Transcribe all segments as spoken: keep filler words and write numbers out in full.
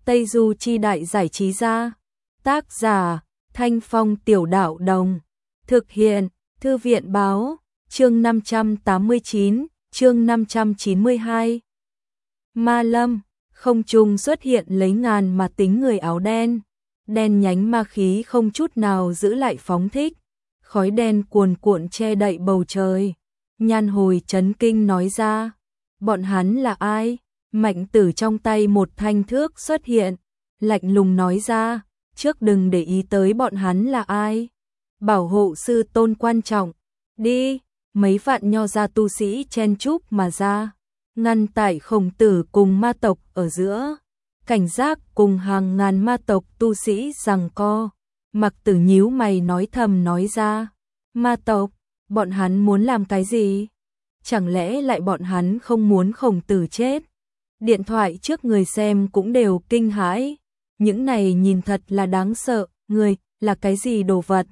Tây Du Chi Đại Giải Trí Gia. Tác giả Thanh Phong Tiểu Đạo Đồng. Thực hiện Thư viện Báo. Chương năm trăm tám mươi chín, chương năm trăm chín mươi hai. Ma Lâm, không trung xuất hiện lấy ngàn mà tính người áo đen. Đen nhánh ma khí không chút nào giữ lại phóng thích. Khói đen cuồn cuộn che đậy bầu trời. Nhan Hồi chấn kinh nói ra. Bọn hắn là ai? Mạnh Tử trong tay một thanh thước xuất hiện. Lạnh lùng nói ra. Trước đừng để ý tới bọn hắn là ai. Bảo hộ sư tôn quan trọng. Đi, mấy vạn nho gia tu sĩ chen chúc mà ra. Ngăn tại Khổng Tử cùng ma tộc ở giữa. Cảnh giác cùng hàng ngàn ma tộc tu sĩ giằng co. Mặc Tử nhíu mày nói thầm nói ra. Ma tộc, bọn hắn muốn làm cái gì? Chẳng lẽ lại bọn hắn không muốn Khổng Tử chết? Điện thoại trước người xem cũng đều kinh hãi. Những này nhìn thật là đáng sợ. Người, là cái gì đồ vật?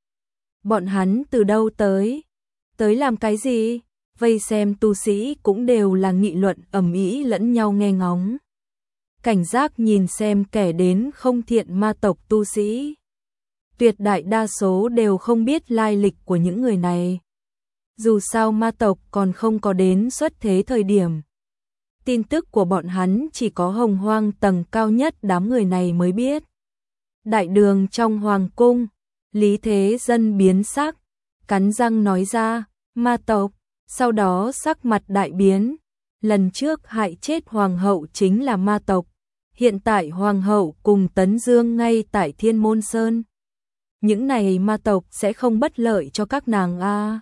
Bọn hắn từ đâu tới? Tới làm cái gì? Vây xem tu sĩ cũng đều là nghị luận ầm ĩ lẫn nhau nghe ngóng. Cảnh giác nhìn xem kẻ đến không thiện ma tộc tu sĩ. Tuyệt đại đa số đều không biết lai lịch của những người này. Dù sao ma tộc còn không có đến xuất thế thời điểm. Tin tức của bọn hắn chỉ có Hồng Hoang tầng cao nhất đám người này mới biết. Đại đường trong hoàng cung, Lý Thế Dân biến sắc, cắn răng nói ra, ma tộc, sau đó sắc mặt đại biến. Lần trước hại chết hoàng hậu chính là ma tộc, hiện tại hoàng hậu cùng Tấn Dương ngay tại Thiên Môn Sơn. Những này ma tộc sẽ không bất lợi cho các nàng a. À.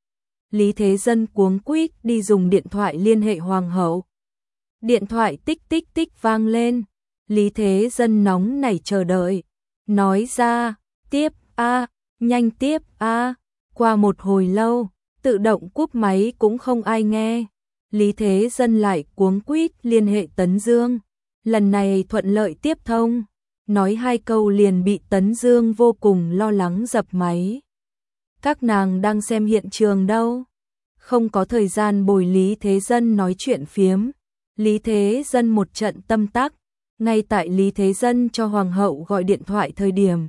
Lý Thế Dân cuống quýt đi dùng điện thoại liên hệ hoàng hậu. Điện thoại tích tích tích vang lên. Lý Thế Dân nóng nảy chờ đợi, nói ra, tiếp a, nhanh tiếp a. Qua một hồi lâu, tự động cúp máy cũng không ai nghe. Lý Thế Dân lại cuống quýt liên hệ Tấn Dương. Lần này thuận lợi tiếp thông, nói hai câu liền bị Tấn Dương vô cùng lo lắng dập máy. Các nàng đang xem hiện trường đâu? Không có thời gian bồi Lý Thế Dân nói chuyện phiếm. Lý Thế Dân một trận tâm tắc, ngay tại Lý Thế Dân cho hoàng hậu gọi điện thoại thời điểm.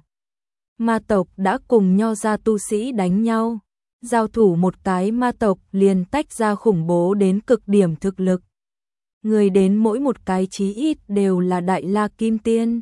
Ma tộc đã cùng nho gia tu sĩ đánh nhau, giao thủ một cái ma tộc liền tách ra khủng bố đến cực điểm thực lực. Người đến mỗi một cái chí ít đều là đại la kim tiên.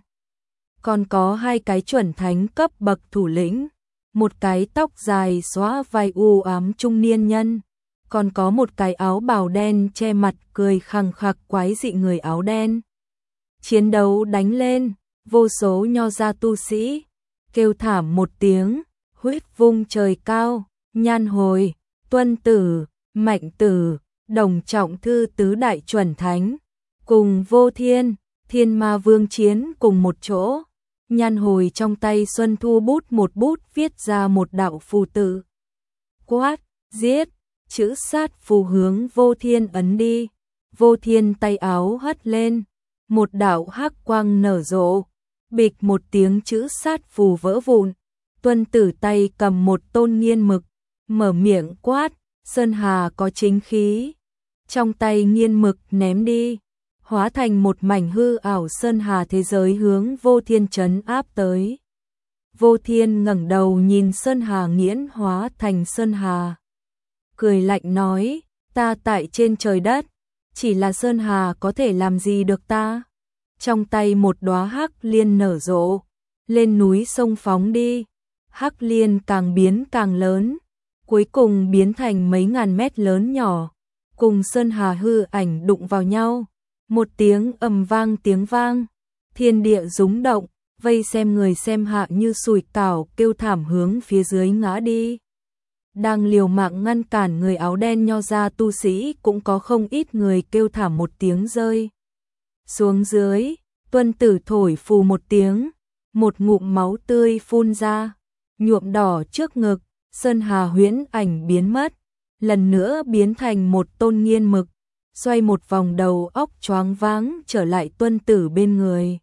Còn có hai cái chuẩn thánh cấp bậc thủ lĩnh, một cái tóc dài xóa vai u ám trung niên nhân. Còn có một cái áo bào đen che mặt cười khằng khặc quái dị người áo đen. Chiến đấu đánh lên, vô số nho gia tu sĩ kêu thảm một tiếng, huyết vung trời cao. Nhan Hồi, Tuân Tử, Mạnh Tử, Đồng Trọng Thư tứ đại chuẩn thánh cùng Vô Thiên, Thiên Ma Vương chiến cùng một chỗ. Nhan Hồi trong tay Xuân Thu bút một bút viết ra một đạo phù tự. Quát, giết, chữ sát phù hướng Vô Thiên ấn đi. Vô Thiên tay áo hất lên, một đạo hắc quang nở rộ, bịch một tiếng chữ sát phù vỡ vụn. Tuân Tử tay cầm một tôn nghiên mực, mở miệng quát, Sơn Hà có chính khí. Trong tay nghiên mực ném đi, hóa thành một mảnh hư ảo Sơn Hà thế giới hướng Vô Thiên trấn áp tới. Vô Thiên ngẩng đầu nhìn Sơn Hà nghiễn hóa thành Sơn Hà. Cười lạnh nói, ta tại trên trời đất, chỉ là Sơn Hà có thể làm gì được ta. Trong tay một đóa hắc liên nở rộ, lên núi sông phóng đi. Hắc liên càng biến càng lớn, cuối cùng biến thành mấy ngàn mét lớn nhỏ, cùng Sơn Hà hư ảnh đụng vào nhau. Một tiếng ầm vang tiếng vang, thiên địa rúng động, vây xem người xem hạ như sủi cảo kêu thảm hướng phía dưới ngã đi. Đang liều mạng ngăn cản người áo đen nho gia tu sĩ cũng có không ít người kêu thảm một tiếng rơi xuống dưới. Tuân Tử thổi phù một tiếng, một ngụm máu tươi phun ra, nhuộm đỏ trước ngực. Sơn Hà huyễn ảnh biến mất, lần nữa biến thành một tôn nghiên mực, xoay một vòng đầu óc choáng váng trở lại Tuân Tử bên người.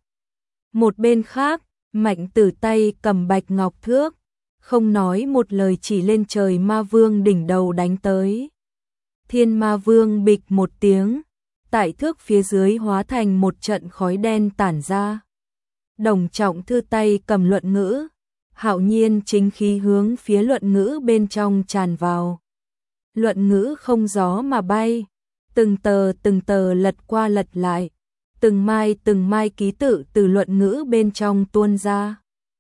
Một bên khác, Mạnh Tử tay cầm bạch ngọc thước, không nói một lời chỉ lên trời ma vương đỉnh đầu đánh tới. Thiên Ma Vương bịch một tiếng, tại thước phía dưới hóa thành một trận khói đen tản ra. Đồng Trọng Thư tay cầm luận ngữ, hạo nhiên chính khí hướng phía luận ngữ bên trong tràn vào. Luận ngữ không gió mà bay, từng tờ từng tờ lật qua lật lại, từng mai từng mai ký tự từ luận ngữ bên trong tuôn ra.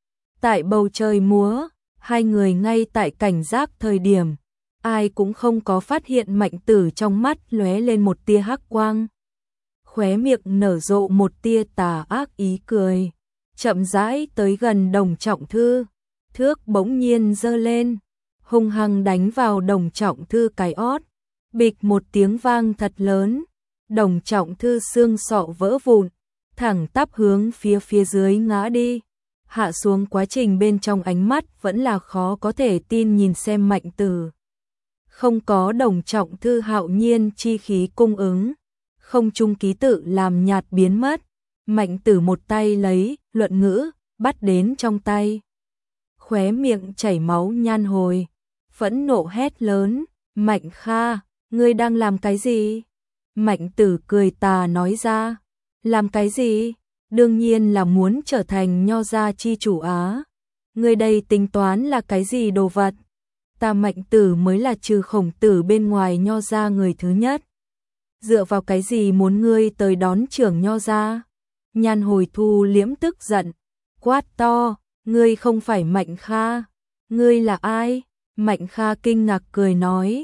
Tại bầu trời múa, hai người ngay tại cảnh giác thời điểm, ai cũng không có phát hiện Mạnh Tử trong mắt lóe lên một tia hắc quang. Khóe miệng nở rộ một tia tà ác ý cười, chậm rãi tới gần Đồng Trọng Thư, thước bỗng nhiên giơ lên, hung hăng đánh vào Đồng Trọng Thư cái ót, bịch một tiếng vang thật lớn, Đồng Trọng Thư xương sọ vỡ vụn, thẳng tắp hướng phía phía dưới ngã đi. Hạ xuống quá trình bên trong ánh mắt vẫn là khó có thể tin nhìn xem Mạnh Tử. Không có Đồng Trọng Thư hạo nhiên chi khí cung ứng, không trung ký tự làm nhạt biến mất, Mạnh Tử một tay lấy luận ngữ, bắt đến trong tay. Khóe miệng chảy máu nhan hồi, phẫn nộ hét lớn, Mạnh Kha, ngươi đang làm cái gì? Mạnh Tử cười tà nói ra, làm cái gì? Đương nhiên là muốn trở thành Nho gia chi chủ á. Ngươi đây tính toán là cái gì đồ vật? Ta Mạnh Tử mới là trừ Khổng Tử bên ngoài Nho gia người thứ nhất. Dựa vào cái gì muốn ngươi tới đón trưởng Nho gia? Nhan hồi thu liễm tức giận, quát to, ngươi không phải Mạnh Kha, ngươi là ai? Mạnh Kha kinh ngạc cười nói,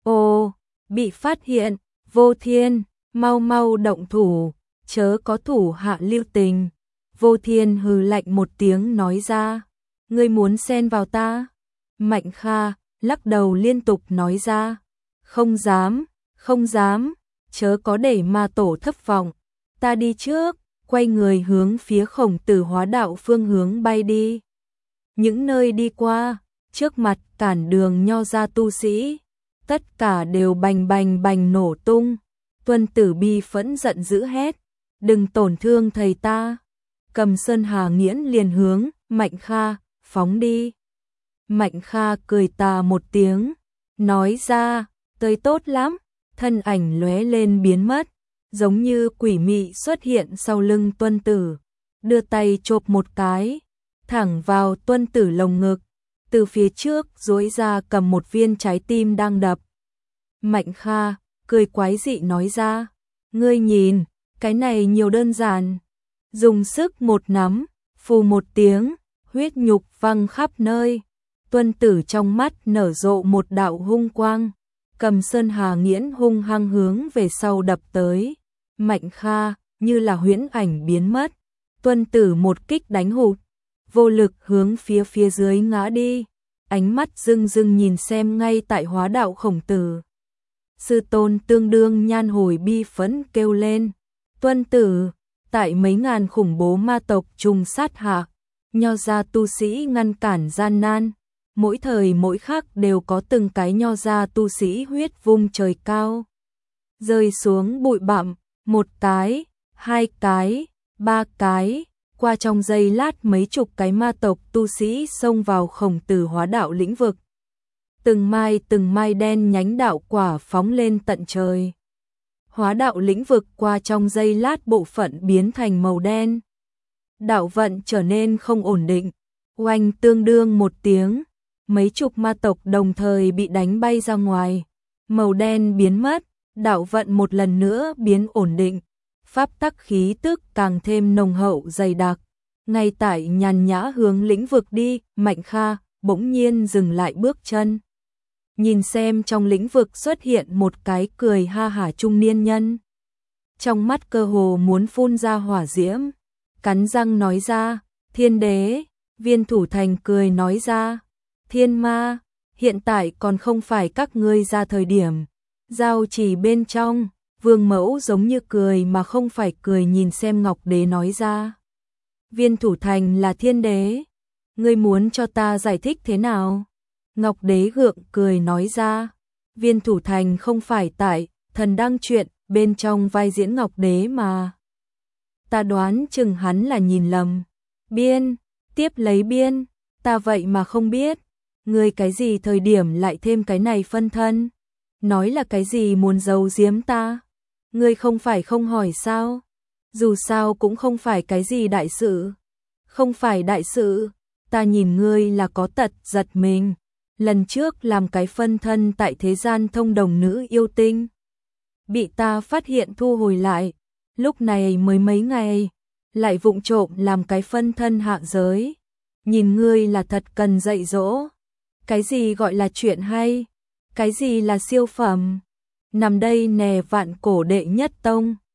ồ, bị phát hiện, Vô Thiên, mau mau động thủ, chớ có thủ hạ lưu tình. Vô Thiên hừ lạnh một tiếng nói ra, ngươi muốn xen vào ta? Mạnh Kha lắc đầu liên tục nói ra, không dám, không dám, chớ có để ma tổ thất vọng, ta đi trước, quay người hướng phía Khổng Tử hóa đạo phương hướng bay đi. Những nơi đi qua, trước mặt cản đường Nho gia tu sĩ, tất cả đều bành bành bành nổ tung. Tuân Tử bi phẫn giận dữ hét, đừng tổn thương thầy ta. Cầm Sơn Hà Nghiễn liền hướng Mạnh Kha phóng đi. Mạnh Kha cười tà một tiếng, nói ra, tới tốt lắm, thân ảnh lóe lên biến mất, giống như quỷ mị xuất hiện sau lưng Tuân Tử, đưa tay chộp một cái, thẳng vào Tuân Tử lồng ngực, từ phía trước duỗi ra cầm một viên trái tim đang đập. Mạnh Kha cười quái dị nói ra, ngươi nhìn, cái này nhiều đơn giản. Dùng sức một nắm, phù một tiếng, huyết nhục văng khắp nơi. Tuân Tử trong mắt nở rộ một đạo hung quang, cầm Sơn Hà Nghiễn hung hăng hướng về sau đập tới. Mạnh Kha như là huyễn ảnh biến mất, Tuân Tử một kích đánh hụt, vô lực hướng phía phía dưới ngã đi, ánh mắt rưng rưng nhìn xem ngay tại hóa đạo Khổng Tử. Sư tôn tương đương nhan hồi bi phẫn kêu lên, Tuân Tử, tại mấy ngàn khủng bố ma tộc trùng sát hạ, Nho gia tu sĩ ngăn cản gian nan, mỗi thời mỗi khắc đều có từng cái Nho gia tu sĩ huyết vung trời cao, rơi xuống bụi bặm, một cái, hai cái, ba cái, qua trong giây lát mấy chục cái ma tộc tu sĩ xông vào Khổng Tử hóa đạo lĩnh vực. Từng mai từng mai đen nhánh đạo quả phóng lên tận trời. Hóa đạo lĩnh vực qua trong giây lát bộ phận biến thành màu đen. Đạo vận trở nên không ổn định, oanh tương đương một tiếng, mấy chục ma tộc đồng thời bị đánh bay ra ngoài. Màu đen biến mất, đạo vận một lần nữa biến ổn định, pháp tắc khí tức càng thêm nồng hậu dày đặc. Ngay tại nhàn nhã hướng lĩnh vực đi, Mạnh Kha bỗng nhiên dừng lại bước chân. Nhìn xem trong lĩnh vực xuất hiện một cái cười ha hả trung niên nhân. Trong mắt cơ hồ muốn phun ra hỏa diễm, cắn răng nói ra, Thiên Đế. Viên Thủ Thành cười nói ra, Thiên Ma, hiện tại còn không phải các ngươi ra thời điểm. Giao chỉ bên trong, Vương Mẫu giống như cười mà không phải cười nhìn xem Ngọc Đế nói ra. Viên Thủ Thành là Thiên Đế, ngươi muốn cho ta giải thích thế nào? Ngọc Đế gượng cười nói ra, Viên Thủ Thành không phải tại Thần Đăng Truyện bên trong vai diễn Ngọc Đế mà. Ta đoán chừng hắn là nhìn lầm. Biên, tiếp lấy biên, ta vậy mà không biết. Ngươi cái gì thời điểm lại thêm cái này phân thân? Nói là cái gì muốn giấu giếm ta? Ngươi không phải không hỏi sao? Dù sao cũng không phải cái gì đại sự. Không phải đại sự, ta nhìn ngươi là có tật giật mình. Lần trước làm cái phân thân tại thế gian thông đồng nữ yêu tinh. Bị ta phát hiện thu hồi lại. Lúc này mới mấy ngày. Lại vụng trộm làm cái phân thân hạ giới. Nhìn ngươi là thật cần dạy dỗ. Cái gì gọi là chuyện hay? Cái gì là siêu phẩm? Nằm đây nè vạn cổ đệ nhất tông.